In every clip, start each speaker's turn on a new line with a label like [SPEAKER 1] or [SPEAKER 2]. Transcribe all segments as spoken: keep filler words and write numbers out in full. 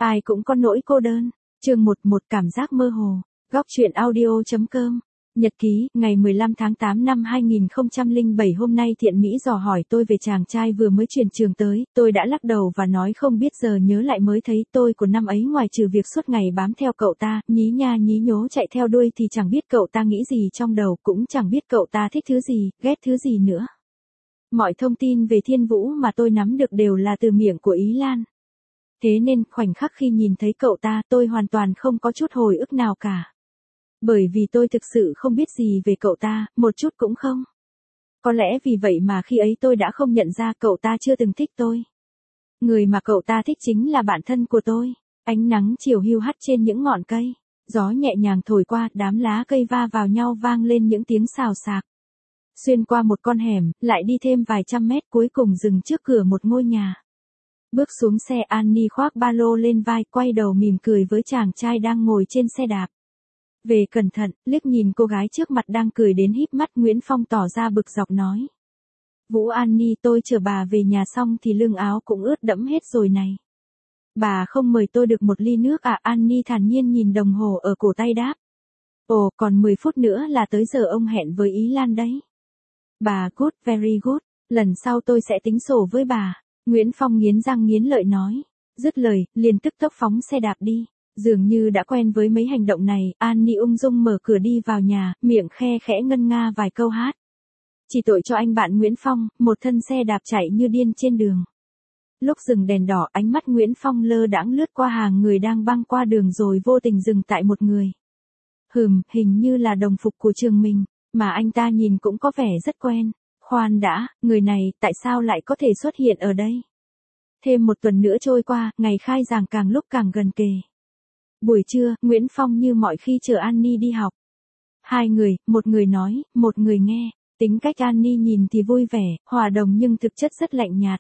[SPEAKER 1] Ai cũng có nỗi cô đơn. Chương một một cảm giác mơ hồ. Góc truyện audio.com. Nhật ký, ngày mười lăm tháng tám năm hai nghìn không trăm lẻ bảy. Hôm nay Thiện Mỹ dò hỏi tôi về chàng trai vừa mới chuyển trường tới, tôi đã lắc đầu và nói không biết, giờ nhớ lại mới thấy tôi của năm ấy ngoài trừ việc suốt ngày bám theo cậu ta, nhí nha nhí nhố chạy theo đuôi thì chẳng biết cậu ta nghĩ gì trong đầu, cũng chẳng biết cậu ta thích thứ gì, ghét thứ gì nữa. Mọi thông tin về Thiên Vũ mà tôi nắm được đều là từ miệng của Ý Lan. Thế nên khoảnh khắc khi nhìn thấy cậu ta, tôi hoàn toàn không có chút hồi ức nào cả. Bởi vì tôi thực sự không biết gì về cậu ta, một chút cũng không. Có lẽ vì vậy mà khi ấy tôi đã không nhận ra cậu ta chưa từng thích tôi. Người mà cậu ta thích chính là bạn thân của tôi. Ánh nắng chiều hiu hắt trên những ngọn cây. Gió nhẹ nhàng thổi qua, đám lá cây va vào nhau vang lên những tiếng xào xạc. Xuyên qua một con hẻm, lại đi thêm vài trăm mét, cuối cùng dừng trước cửa một ngôi nhà. Bước xuống xe, Annie khoác ba lô lên vai, quay đầu mỉm cười với chàng trai đang ngồi trên xe đạp. Về cẩn thận, liếc nhìn cô gái trước mặt đang cười đến híp mắt, Nguyễn Phong tỏ ra bực dọc nói. Vũ Annie, tôi chở bà về nhà xong thì lưng áo cũng ướt đẫm hết rồi này. Bà không mời tôi được một ly nước à? Annie thản nhiên nhìn đồng hồ ở cổ tay đáp. Ồ, còn mười phút nữa là tới giờ ông hẹn với Ý Lan đấy. Bà, good, very good, lần sau tôi sẽ tính sổ với bà. Nguyễn Phong nghiến răng nghiến lợi nói. Dứt lời, liền tức tốc phóng xe đạp đi. Dường như đã quen với mấy hành động này, Annie ung dung mở cửa đi vào nhà, miệng khe khẽ ngân nga vài câu hát. Chỉ tội cho anh bạn Nguyễn Phong, một thân xe đạp chạy như điên trên đường. Lúc dừng đèn đỏ, ánh mắt Nguyễn Phong lơ đãng lướt qua hàng người đang băng qua đường rồi vô tình dừng tại một người. Hừm, hình như là đồng phục của trường mình, mà anh ta nhìn cũng có vẻ rất quen. Khoan đã, người này tại sao lại có thể xuất hiện ở đây? Thêm một tuần nữa trôi qua, ngày khai giảng càng lúc càng gần kề. Buổi trưa, Nguyễn Phong như mọi khi chở Annie đi học. Hai người, một người nói, một người nghe. Tính cách Annie nhìn thì vui vẻ, hòa đồng nhưng thực chất rất lạnh nhạt.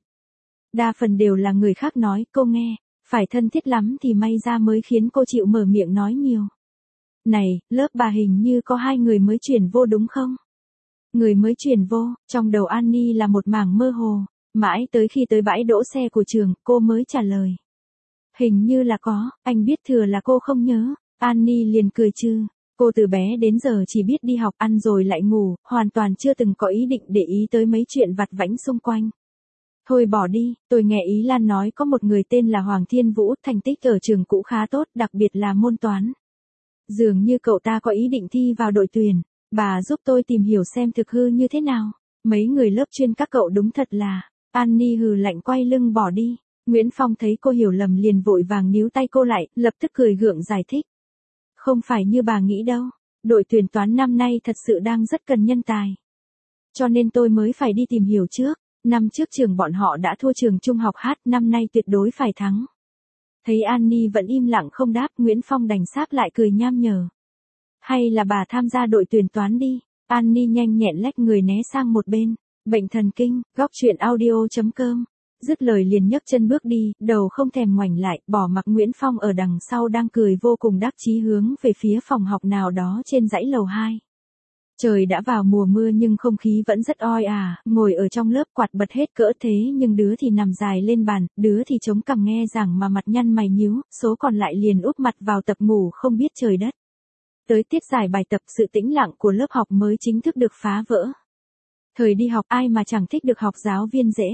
[SPEAKER 1] Đa phần đều là người khác nói, cô nghe. Phải thân thiết lắm thì may ra mới khiến cô chịu mở miệng nói nhiều. Này, lớp bà hình như có hai người mới chuyển vô đúng không? Người mới chuyển vô, trong đầu Annie là một mảng mơ hồ. Mãi tới khi tới bãi đỗ xe của trường, cô mới trả lời. Hình như là có, anh biết thừa là cô không nhớ. Annie liền cười trừ. Cô từ bé đến giờ chỉ biết đi học, ăn rồi lại ngủ, hoàn toàn chưa từng có ý định để ý tới mấy chuyện vặt vãnh xung quanh. Thôi bỏ đi, tôi nghe Ý Lan nói có một người tên là Hoàng Thiên Vũ, thành tích ở trường cũ khá tốt, đặc biệt là môn toán. Dường như cậu ta có ý định thi vào đội tuyển. Bà giúp tôi tìm hiểu xem thực hư như thế nào. Mấy người lớp chuyên các cậu đúng thật là. Annie hừ lạnh quay lưng bỏ đi. Nguyễn Phong thấy cô hiểu lầm liền vội vàng níu tay cô lại, lập tức cười gượng giải thích. Không phải như bà nghĩ đâu. Đội tuyển toán năm nay thật sự đang rất cần nhân tài. Cho nên tôi mới phải đi tìm hiểu trước. Năm trước trường bọn họ đã thua trường trung học hát, năm nay tuyệt đối phải thắng. Thấy Annie vẫn im lặng không đáp, Nguyễn Phong đành xác lại cười nham nhở. Hay là bà tham gia đội tuyển toán đi. Annie nhanh nhẹn lách người né sang một bên. Bệnh thần kinh, góc truyện audio.com. Dứt lời liền nhấc chân bước đi, đầu không thèm ngoảnh lại, bỏ mặc Nguyễn Phong ở đằng sau đang cười vô cùng đắc chí hướng về phía phòng học nào đó trên dãy lầu hai. Trời đã vào mùa mưa nhưng không khí vẫn rất oi ả, ngồi ở trong lớp quạt bật hết cỡ thế nhưng đứa thì nằm dài lên bàn, đứa thì chống cằm nghe giảng mà mặt nhăn mày nhíu, số còn lại liền úp mặt vào tập ngủ không biết trời đất. Tới tiết giải bài tập, sự tĩnh lặng của lớp học mới chính thức được phá vỡ. Thời đi học ai mà chẳng thích được học giáo viên dễ.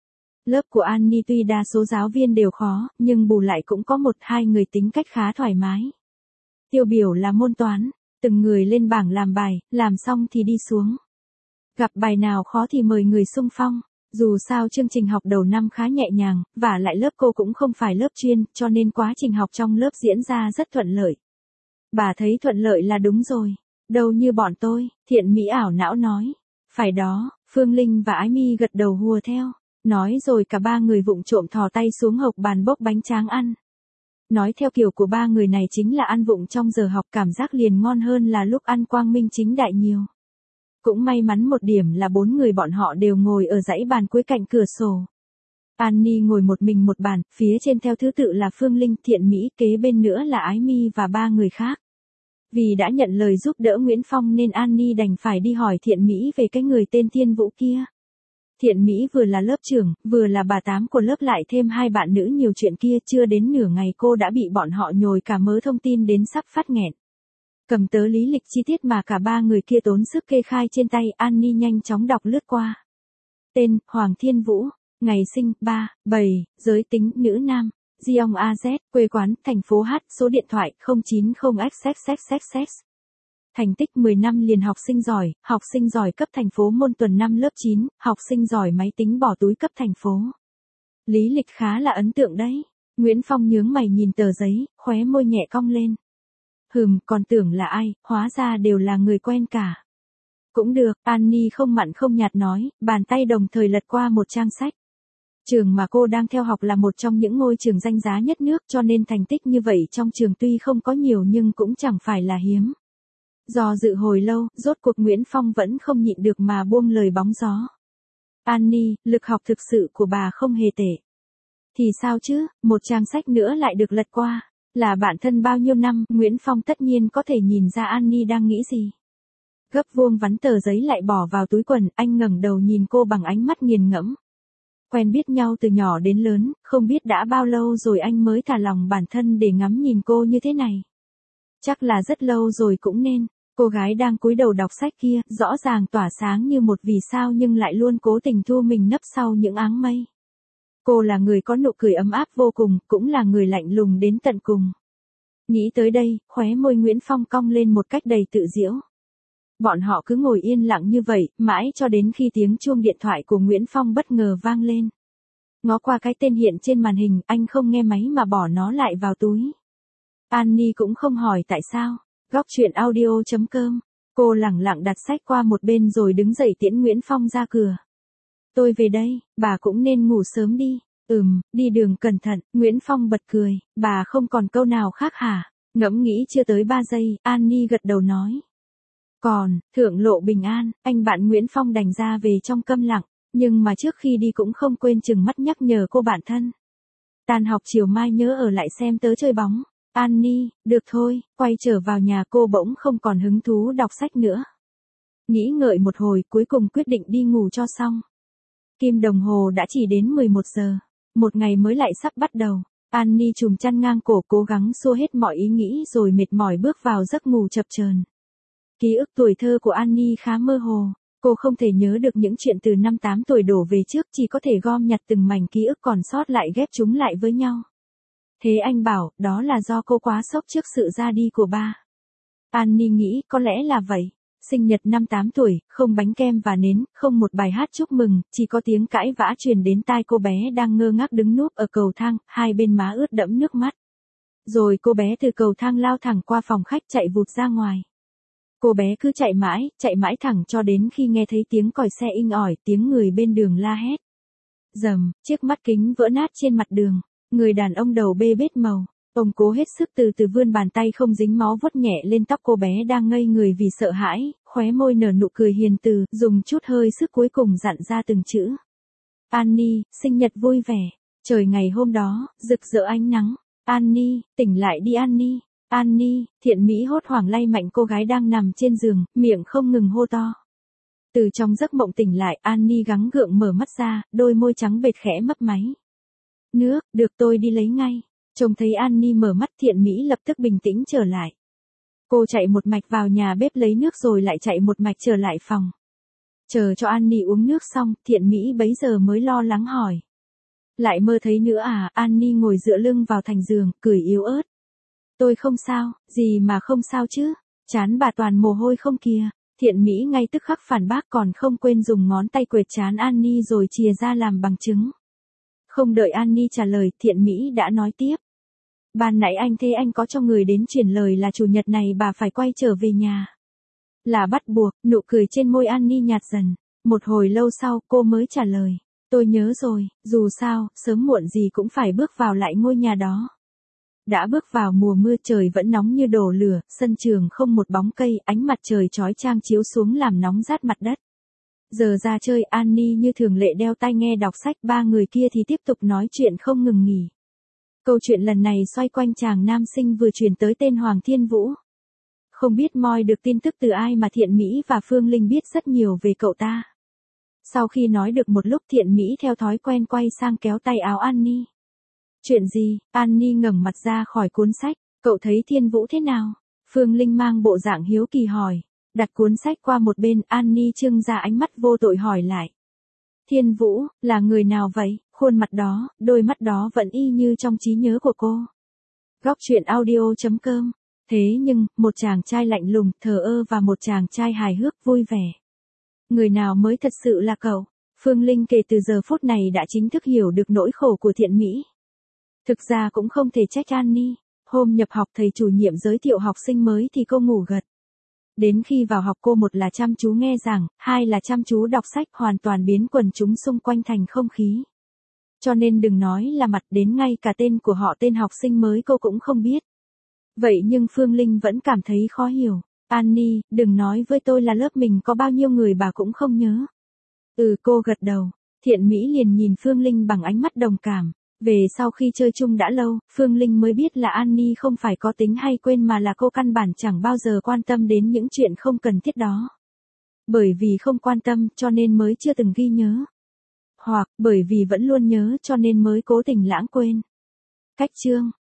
[SPEAKER 1] Lớp của Annie tuy đa số giáo viên đều khó, nhưng bù lại cũng có một hai người tính cách khá thoải mái. Tiêu biểu là môn toán, từng người lên bảng làm bài, làm xong thì đi xuống. Gặp bài nào khó thì mời người xung phong. Dù sao chương trình học đầu năm khá nhẹ nhàng, và lại lớp cô cũng không phải lớp chuyên, cho nên quá trình học trong lớp diễn ra rất thuận lợi. Bà thấy thuận lợi là đúng rồi. Đâu như bọn tôi, Thiện Mỹ ảo não nói. Phải đó, Phương Linh và Ái Mi gật đầu hùa theo. Nói rồi cả ba người vụng trộm thò tay xuống hộc bàn bốc bánh tráng ăn. Nói theo kiểu của ba người này chính là ăn vụng trong giờ học, cảm giác liền ngon hơn là lúc ăn quang minh chính đại nhiều. Cũng may mắn một điểm là bốn người bọn họ đều ngồi ở dãy bàn cuối cạnh cửa sổ. Annie ngồi một mình một bàn, phía trên theo thứ tự là Phương Linh, Thiện Mỹ, kế bên nữa là Ái Mi và ba người khác. Vì đã nhận lời giúp đỡ Nguyễn Phong nên Annie đành phải đi hỏi Thiện Mỹ về cái người tên Thiên Vũ kia. Thiện Mỹ vừa là lớp trưởng, vừa là bà tám của lớp lại thêm hai bạn nữ nhiều chuyện kia, chưa đến nửa ngày cô đã bị bọn họ nhồi cả mớ thông tin đến sắp phát nghẹn. Cầm tớ lý lịch chi tiết mà cả ba người kia tốn sức kê khai trên tay, Annie nhanh chóng đọc lướt qua. Tên, Hoàng Thiên Vũ, ngày sinh, ba, bảy, giới tính, nữ nam, Giong a zét, quê quán, thành phố H, số điện thoại, không chín không x x x x x. Thành tích mười năm liền học sinh giỏi, học sinh giỏi cấp thành phố môn tuần năm lớp chín, học sinh giỏi máy tính bỏ túi cấp thành phố. Lý lịch khá là ấn tượng đấy. Nguyễn Phong nhướng mày nhìn tờ giấy, khóe môi nhẹ cong lên. Hừm, còn tưởng là ai, hóa ra đều là người quen cả. Cũng được, Annie không mặn không nhạt nói, bàn tay đồng thời lật qua một trang sách. Trường mà cô đang theo học là một trong những ngôi trường danh giá nhất nước, cho nên thành tích như vậy trong trường tuy không có nhiều nhưng cũng chẳng phải là hiếm. Do dự hồi lâu, rốt cuộc Nguyễn Phong vẫn không nhịn được mà buông lời bóng gió. Annie, lực học thực sự của bà không hề tệ. Thì sao chứ, một trang sách nữa lại được lật qua. Là bạn thân bao nhiêu năm, Nguyễn Phong tất nhiên có thể nhìn ra Annie đang nghĩ gì. Gấp vuông vắn tờ giấy lại bỏ vào túi quần, anh ngẩng đầu nhìn cô bằng ánh mắt nghiền ngẫm. Quen biết nhau từ nhỏ đến lớn, không biết đã bao lâu rồi anh mới thả lòng bản thân để ngắm nhìn cô như thế này. Chắc là rất lâu rồi cũng nên. Cô gái đang cúi đầu đọc sách kia, rõ ràng tỏa sáng như một vì sao nhưng lại luôn cố tình thu mình nấp sau những áng mây. Cô là người có nụ cười ấm áp vô cùng, cũng là người lạnh lùng đến tận cùng. Nghĩ tới đây, khóe môi Nguyễn Phong cong lên một cách đầy tự giễu. Bọn họ cứ ngồi yên lặng như vậy, mãi cho đến khi tiếng chuông điện thoại của Nguyễn Phong bất ngờ vang lên. Ngó qua cái tên hiện trên màn hình, anh không nghe máy mà bỏ nó lại vào túi. Annie cũng không hỏi tại sao. Góc truyện audio chấm com. Cô lẳng lặng đặt sách qua một bên rồi đứng dậy tiễn Nguyễn Phong ra cửa. Tôi về đây, bà cũng nên ngủ sớm đi. Ừm, đi đường cẩn thận, Nguyễn Phong bật cười, bà không còn câu nào khác hả? Ngẫm nghĩ chưa tới ba giây, Annie gật đầu nói. Còn, thượng lộ bình an, anh bạn Nguyễn Phong đành ra về trong câm lặng, nhưng mà trước khi đi cũng không quên chừng mắt nhắc nhở cô bạn thân. Tan học chiều mai nhớ ở lại xem tớ chơi bóng. Annie, được thôi, quay trở vào nhà cô bỗng không còn hứng thú đọc sách nữa. Nghĩ ngợi một hồi cuối cùng quyết định đi ngủ cho xong. Kim đồng hồ đã chỉ đến mười một giờ. Một ngày mới lại sắp bắt đầu. Annie trùm chăn ngang cổ cố gắng xua hết mọi ý nghĩ rồi mệt mỏi bước vào giấc ngủ chập chờn. Ký ức tuổi thơ của Annie khá mơ hồ. Cô không thể nhớ được những chuyện từ năm tám tuổi đổ về trước, chỉ có thể gom nhặt từng mảnh ký ức còn sót lại ghép chúng lại với nhau. Thế anh bảo, đó là do cô quá sốc trước sự ra đi của ba. Annie nghĩ, có lẽ là vậy. Sinh nhật năm tám tuổi, không bánh kem và nến, không một bài hát chúc mừng, chỉ có tiếng cãi vã truyền đến tai cô bé đang ngơ ngác đứng núp ở cầu thang, hai bên má ướt đẫm nước mắt. Rồi cô bé từ cầu thang lao thẳng qua phòng khách chạy vụt ra ngoài. Cô bé cứ chạy mãi, chạy mãi thẳng cho đến khi nghe thấy tiếng còi xe inh ỏi, tiếng người bên đường la hét. Rầm, chiếc mắt kính vỡ nát trên mặt đường. Người đàn ông đầu bê bết màu, ông cố hết sức từ từ vươn bàn tay không dính máu vuốt nhẹ lên tóc cô bé đang ngây người vì sợ hãi, khóe môi nở nụ cười hiền từ, dùng chút hơi sức cuối cùng dặn ra từng chữ. Annie, sinh nhật vui vẻ. Trời ngày hôm đó, rực rỡ ánh nắng. Annie, tỉnh lại đi Annie. Annie, Thiện Mỹ hốt hoảng lay mạnh cô gái đang nằm trên giường, miệng không ngừng hô to. Từ trong giấc mộng tỉnh lại, Annie gắng gượng mở mắt ra, đôi môi trắng bệt khẽ mấp máy. Nước, được tôi đi lấy ngay. Trông thấy Annie mở mắt Thiện Mỹ lập tức bình tĩnh trở lại. Cô chạy một mạch vào nhà bếp lấy nước rồi lại chạy một mạch trở lại phòng. Chờ cho Annie uống nước xong, Thiện Mỹ bấy giờ mới lo lắng hỏi. Lại mơ thấy nữa à? Annie ngồi dựa lưng vào thành giường, cười yếu ớt. Tôi không sao, gì mà không sao chứ? Chán bà toàn mồ hôi không kìa. Thiện Mỹ ngay tức khắc phản bác còn không quên dùng ngón tay quệt trán Annie rồi chìa ra làm bằng chứng. Không đợi Annie trả lời, Thiện Mỹ đã nói tiếp. Ban nãy anh thấy anh có cho người đến truyền lời là chủ nhật này bà phải quay trở về nhà. Là bắt buộc, nụ cười trên môi Annie nhạt dần. Một hồi lâu sau, cô mới trả lời. Tôi nhớ rồi, dù sao, sớm muộn gì cũng phải bước vào lại ngôi nhà đó. Đã bước vào mùa mưa trời vẫn nóng như đổ lửa, sân trường không một bóng cây, ánh mặt trời chói chang chiếu xuống làm nóng rát mặt đất. Giờ ra chơi Annie như thường lệ đeo tai nghe đọc sách, ba người kia thì tiếp tục nói chuyện không ngừng nghỉ. Câu chuyện lần này xoay quanh chàng nam sinh vừa truyền tới tên Hoàng Thiên Vũ. Không biết moi được tin tức từ ai mà Thiện Mỹ và Phương Linh biết rất nhiều về cậu ta. Sau khi nói được một lúc Thiện Mỹ theo thói quen quay sang kéo tay áo Annie. Chuyện gì? Annie ngẩng mặt ra khỏi cuốn sách. Cậu thấy Thiên Vũ thế nào? Phương Linh mang bộ dạng hiếu kỳ hỏi. Đặt cuốn sách qua một bên, Annie trưng ra ánh mắt vô tội hỏi lại. Thiên Vũ, là người nào vậy? Khuôn mặt đó, đôi mắt đó vẫn y như trong trí nhớ của cô. Góc truyện audio chấm com. Thế nhưng, một chàng trai lạnh lùng, thờ ơ và một chàng trai hài hước, vui vẻ. Người nào mới thật sự là cậu? Phương Linh kể từ giờ phút này đã chính thức hiểu được nỗi khổ của Thiện Mỹ. Thực ra cũng không thể trách Annie. Hôm nhập học thầy chủ nhiệm giới thiệu học sinh mới thì cô ngủ gật. Đến khi vào học cô một là chăm chú nghe giảng, hai là chăm chú đọc sách, hoàn toàn biến quần chúng xung quanh thành không khí. Cho nên đừng nói là mặt, đến ngay cả tên của họ, tên học sinh mới cô cũng không biết. Vậy nhưng Phương Linh vẫn cảm thấy khó hiểu. Annie, đừng nói với tôi là lớp mình có bao nhiêu người bà cũng không nhớ. Ừ, cô gật đầu. Thiện Mỹ liền nhìn Phương Linh bằng ánh mắt đồng cảm. Về sau khi chơi chung đã lâu, Phương Linh mới biết là Annie không phải có tính hay quên mà là cô căn bản chẳng bao giờ quan tâm đến những chuyện không cần thiết đó. Bởi vì không quan tâm cho nên mới chưa từng ghi nhớ. Hoặc bởi vì vẫn luôn nhớ cho nên mới cố tình lãng quên. Cách chương